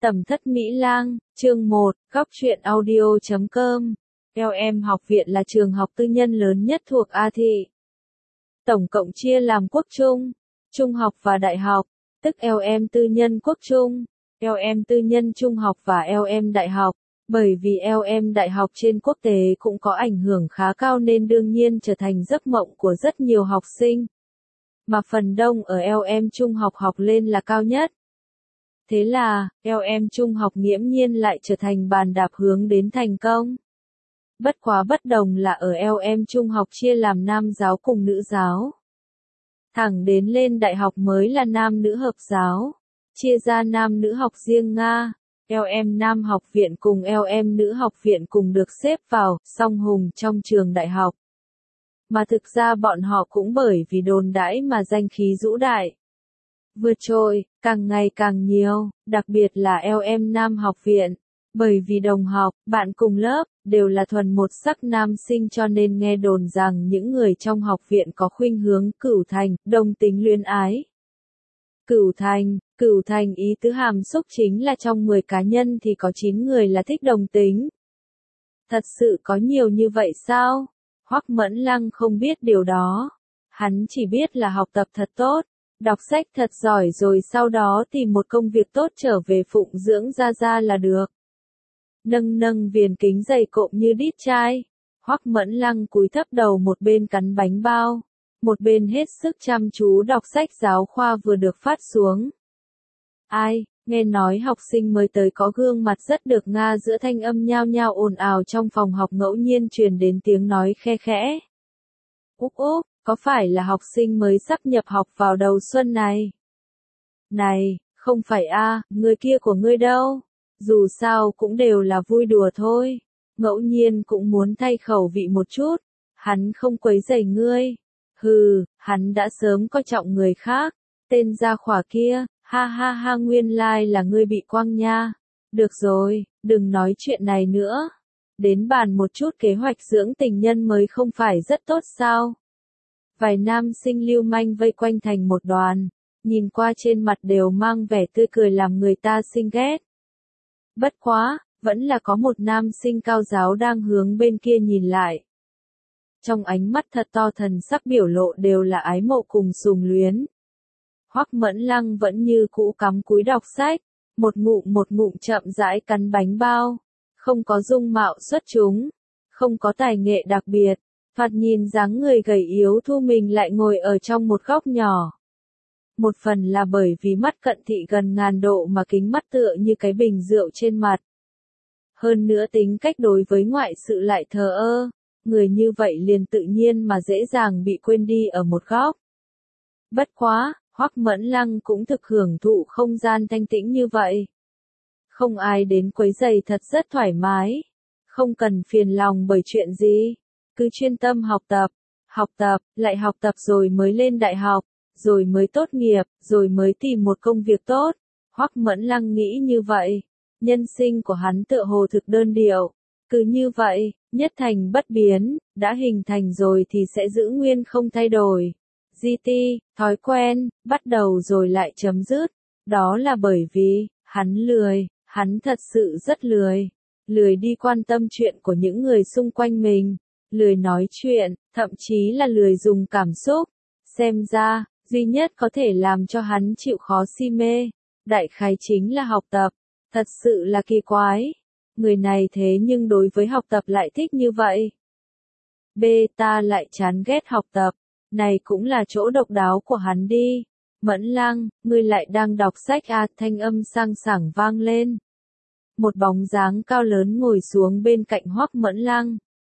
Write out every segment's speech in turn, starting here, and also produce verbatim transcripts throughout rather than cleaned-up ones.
Tầm thất Mỹ Lang, chương một, góc truyện audio chấm com. lờ em học viện là trường học tư nhân lớn nhất thuộc A Thị. Tổng cộng chia làm quốc trung, trung học và đại học, tức lờ em tư nhân quốc trung, lờ em tư nhân trung học và lờ em đại học. Bởi vì lờ em đại học trên quốc tế cũng có ảnh hưởng khá cao nên đương nhiên trở thành giấc mộng của rất nhiều học sinh. Mà phần đông ở lờ em trung học học lên là cao nhất. Thế là, lờ em trung học nghiễm nhiên lại trở thành bàn đạp hướng đến thành công. Bất quá bất đồng là ở lờ em trung học chia làm nam giáo cùng nữ giáo. Thẳng đến lên đại học mới là nam nữ hợp giáo. Chia ra nam nữ học riêng Nga, lờ em nam học viện cùng lờ em nữ học viện cùng được xếp vào song hùng trong trường đại học. Mà thực ra bọn họ cũng bởi vì đồn đãi mà danh khí rũ đại. Vượt trội, càng ngày càng nhiều, đặc biệt là lờ em nam học viện. Bởi vì đồng học, bạn cùng lớp, đều là thuần một sắc nam sinh cho nên nghe đồn rằng những người trong học viện có khuynh hướng cửu thành, đồng tính luyến ái. Cửu thành, cửu thành ý tứ hàm xúc chính là trong mười cá nhân thì có chín người là thích đồng tính. Thật sự có nhiều như vậy sao? Hoắc Mẫn Lăng không biết điều đó. Hắn chỉ biết là học tập thật tốt. Đọc sách thật giỏi rồi sau đó tìm một công việc tốt trở về phụng dưỡng gia gia là được. Nâng nâng viền kính dày cộm như đít chai. Hoắc Mẫn Lăng cúi thấp đầu một bên cắn bánh bao. Một bên hết sức chăm chú đọc sách giáo khoa vừa được phát xuống. Ai, nghe nói học sinh mới tới có gương mặt rất được Nga giữa thanh âm nhao nhao ồn ào trong phòng học ngẫu nhiên truyền đến tiếng nói khe khẽ. Úp úp. Có phải là học sinh mới sắp nhập học vào đầu xuân này? Này, không phải a, người kia của ngươi đâu? Dù sao cũng đều là vui đùa thôi. Ngẫu nhiên cũng muốn thay khẩu vị một chút. Hắn không quấy rầy ngươi. Hừ, hắn đã sớm coi trọng người khác. Tên gia khỏa kia, ha ha ha nguyên lai là ngươi bị quăng nha. Được rồi, đừng nói chuyện này nữa. Đến bàn một chút kế hoạch dưỡng tình nhân mới không phải rất tốt sao? Vài nam sinh lưu manh vây quanh thành một đoàn, nhìn qua trên mặt đều mang vẻ tươi cười làm người ta sinh ghét. Bất quá, vẫn là có một nam sinh cao giáo đang hướng bên kia nhìn lại. Trong ánh mắt thật to thần sắc biểu lộ đều là ái mộ cùng sùng luyến. Hoắc Mẫn Lăng vẫn như cũ cắm cúi đọc sách, một ngụm một ngụm chậm rãi cắn bánh bao, không có dung mạo xuất chúng, không có tài nghệ đặc biệt. Thoạt nhìn dáng người gầy yếu thu mình lại ngồi ở trong một góc nhỏ. Một phần là bởi vì mắt cận thị gần ngàn độ mà kính mắt tựa như cái bình rượu trên mặt. Hơn nữa tính cách đối với ngoại sự lại thờ ơ, người như vậy liền tự nhiên mà dễ dàng bị quên đi ở một góc. Bất quá, Hoắc Mẫn Lăng cũng thực hưởng thụ không gian thanh tĩnh như vậy. Không ai đến quấy rầy thật rất thoải mái. Không cần phiền lòng bởi chuyện gì. Cứ chuyên tâm học tập, học tập, lại học tập rồi mới lên đại học, rồi mới tốt nghiệp, rồi mới tìm một công việc tốt. Hoắc Mẫn Lăng nghĩ như vậy. Nhân sinh của hắn tựa hồ thực đơn điệu. Cứ như vậy, nhất thành bất biến, đã hình thành rồi thì sẽ giữ nguyên không thay đổi. giê tê, thói quen, bắt đầu rồi lại chấm dứt. Đó là bởi vì, hắn lười, hắn thật sự rất lười. Lười đi quan tâm chuyện của những người xung quanh mình. Lười nói chuyện, thậm chí là lười dùng cảm xúc. Xem ra, duy nhất có thể làm cho hắn chịu khó si mê, đại khái chính là học tập. Thật sự là kỳ quái. Người này thế nhưng đối với học tập lại thích như vậy. B ta lại chán ghét học tập. Này cũng là chỗ độc đáo của hắn đi. Mẫn Lăng, ngươi lại đang đọc sách à, thanh âm sang sảng vang lên. Một bóng dáng cao lớn ngồi xuống bên cạnh Hoắc Mẫn Lăng.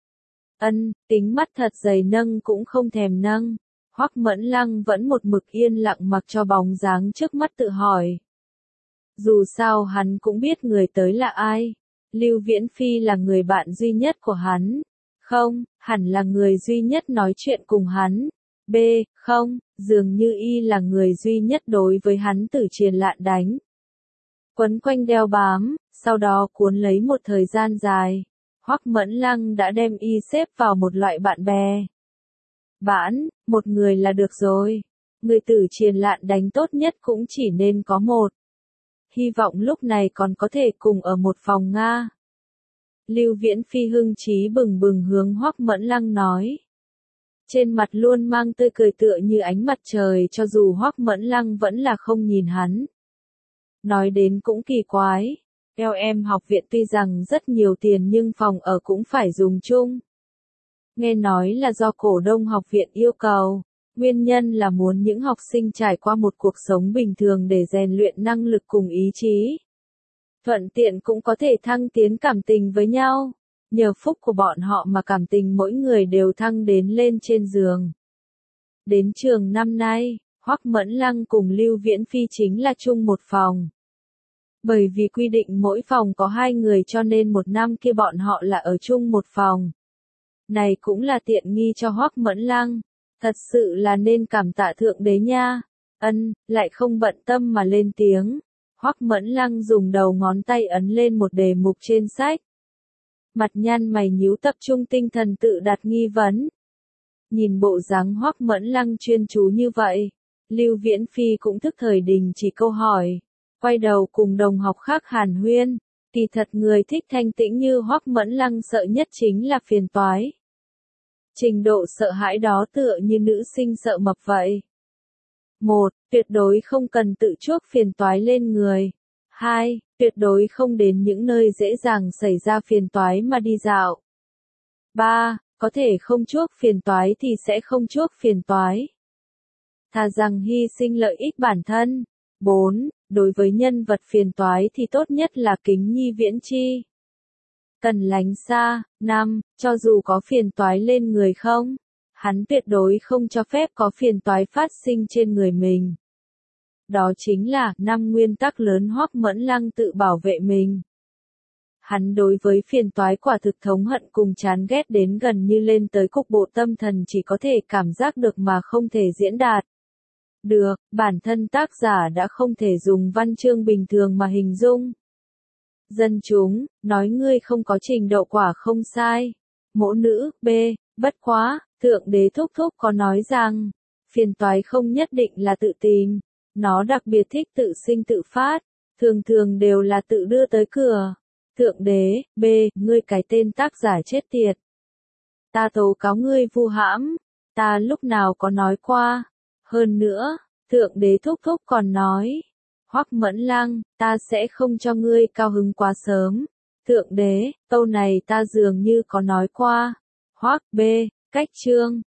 Ân, tính mắt thật dày nâng cũng không thèm nâng. Hoắc Mẫn Lăng vẫn một mực yên lặng mặc cho bóng dáng trước mắt tự hỏi. Dù sao hắn cũng biết người tới là ai. Lưu Viễn Phi là người bạn duy nhất của hắn. Không, hẳn là người duy nhất nói chuyện cùng hắn. B, không, dường như y là người duy nhất đối với hắn tử triền lạn đánh. Quấn quanh đeo bám, sau đó cuốn lấy một thời gian dài. Hoắc Mẫn Lăng đã đem y xếp vào một loại bạn bè. Bãn, một người là được rồi. Người tử triền lạn đánh tốt nhất cũng chỉ nên có một. hy vọng lúc này còn có thể cùng ở một phòng Nga. Lưu Viễn Phi hưng trí bừng bừng hướng Hoắc Mẫn Lăng nói. Trên mặt luôn mang tươi cười tựa như ánh mặt trời cho dù Hoắc Mẫn Lăng vẫn là không nhìn hắn. Nói đến cũng kỳ quái, eo em học viện tuy rằng rất nhiều tiền nhưng phòng ở cũng phải dùng chung. Nghe nói là do cổ đông học viện yêu cầu, nguyên nhân là muốn những học sinh trải qua một cuộc sống bình thường để rèn luyện năng lực cùng ý chí. Thuận tiện cũng có thể thăng tiến cảm tình với nhau. Nhờ phúc của bọn họ mà cảm tình mỗi người đều thăng đến lên trên giường. Đến trường năm nay, Hoắc Mẫn Lăng cùng Lưu Viễn Phi chính là chung một phòng. Bởi vì quy định mỗi phòng có hai người cho nên một năm kia bọn họ là ở chung một phòng. Này cũng là tiện nghi cho Hoắc Mẫn Lăng. Thật sự là nên cảm tạ thượng đế nha. Ân, lại không bận tâm mà lên tiếng. Hoắc Mẫn Lăng dùng đầu ngón tay ấn lên một đề mục trên sách. Mặt nhăn mày nhíu tập trung tinh thần tự đặt nghi vấn. Nhìn bộ dáng Hoắc Mẫn Lăng chuyên chú như vậy, Lưu Viễn Phi cũng thức thời đình chỉ câu hỏi, quay đầu cùng đồng học khác hàn huyên, kỳ thật người thích thanh tĩnh như Hoắc Mẫn Lăng sợ nhất chính là phiền toái. Trình độ sợ hãi đó tựa như nữ sinh sợ mập vậy. Một, tuyệt đối không cần tự chuốc phiền toái lên người. Hai, tuyệt đối không đến những nơi dễ dàng xảy ra phiền toái mà đi dạo. Ba, có thể không chuốc phiền toái thì sẽ không chuốc phiền toái. Thà rằng hy sinh lợi ích bản thân. Bốn, đối với nhân vật phiền toái thì tốt nhất là kính nhi viễn chi. Cần lánh xa. Năm, cho dù có phiền toái lên người không, hắn tuyệt đối không cho phép có phiền toái phát sinh trên người mình. Đó chính là năm nguyên tắc lớn Hoắc Mẫn Lăng tự bảo vệ mình. Hắn đối với phiền toái quả thực thống hận cùng chán ghét đến gần như lên tới cục bộ tâm thần chỉ có thể cảm giác được mà không thể diễn đạt. Được, bản thân tác giả đã không thể dùng văn chương bình thường mà hình dung. Dân chúng, nói ngươi không có trình độ quả không sai. Mẫu nữ, B, bất quá, Thượng Đế thúc thúc có nói rằng, phiền toái không nhất định là tự tìm. Nó đặc biệt thích tự sinh tự phát, thường thường đều là tự đưa tới cửa. Thượng Đế, B, ngươi cái tên tác giả chết tiệt. Ta tố cáo ngươi vu hãm, ta lúc nào có nói qua. Hơn nữa, Thượng Đế thúc thúc còn nói, Hoắc Mẫn Lăng, ta sẽ không cho ngươi cao hứng quá sớm. Thượng Đế, câu này ta dường như có nói qua. Hoắc B, cách chương.